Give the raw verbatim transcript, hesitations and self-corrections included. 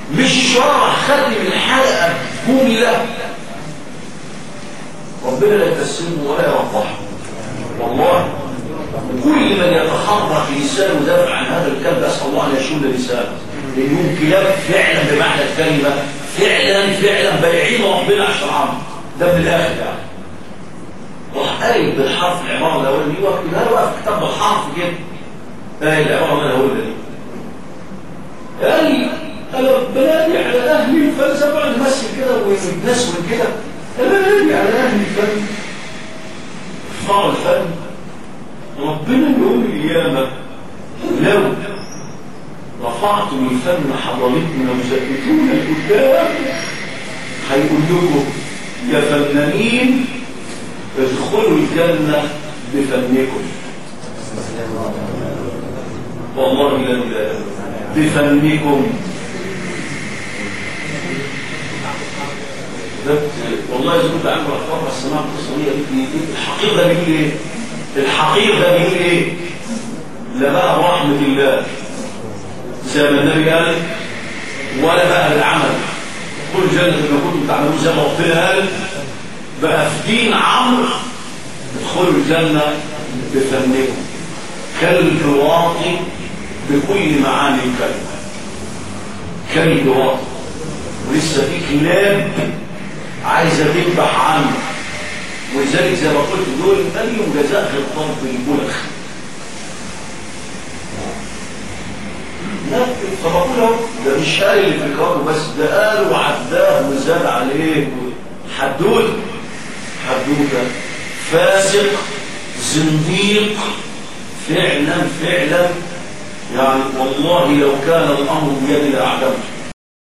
مش شرح ختم الحلقة جملة ربنا لا يتسمه ولا يوضحه. والله كل من يتحرك لسانه دافع عن هذا الكلب أسأل الله أن يشل لسانه، لأنهم كلاب فعلا بمعنى الكلمة، فعلا فعلا بايعين ربنا عشان عمرو ده من الآخر يعني. راح قايل بالحرف العبارة الأولى دي وكتبها له بقى في كتاب بالحرف كده. قايل العبارة اللي أنا هقولها دي. قال أنا بنادي على أهل الفلسفة بقعد نمثل كده والناس من كده. أنا بنادي على أهل الفن. ارفعوا الفن. ربنا يوم القيامة لو رفعتم الفن حضرتنا وزقتونا القدام هيقول لكم يا فنانين ادخلوا الجنة بفنكم. والله لا اله بفنكم. والله إذا كنت عامل أخبار السماع التصويرية دي الحقيقة ده بيقول إيه؟ الحقيقة ده بيقول إيه؟ لا بقى رحمة الله زي ما النبي قال ولا بقى بالعمل. كل جنة ما كنتم تعملون زي ما ربنا قال بقى في دين عمرو ادخلوا الجنة بفنكم كلب واطي بكل معاني الكلمة. كلب واطي ولسه في كلاب عايزة تذبح عنه، ولذلك زي ما قلت دول مليون جزاء في الضرب بالبلخ. لا فبقوله ده مش قال اللي في الكون بس ده قال وعداه وزاد عليه حدود حدوده فاسق زنديق فعلا فعلا يعني. والله لو كان الامر بيد لاعدمته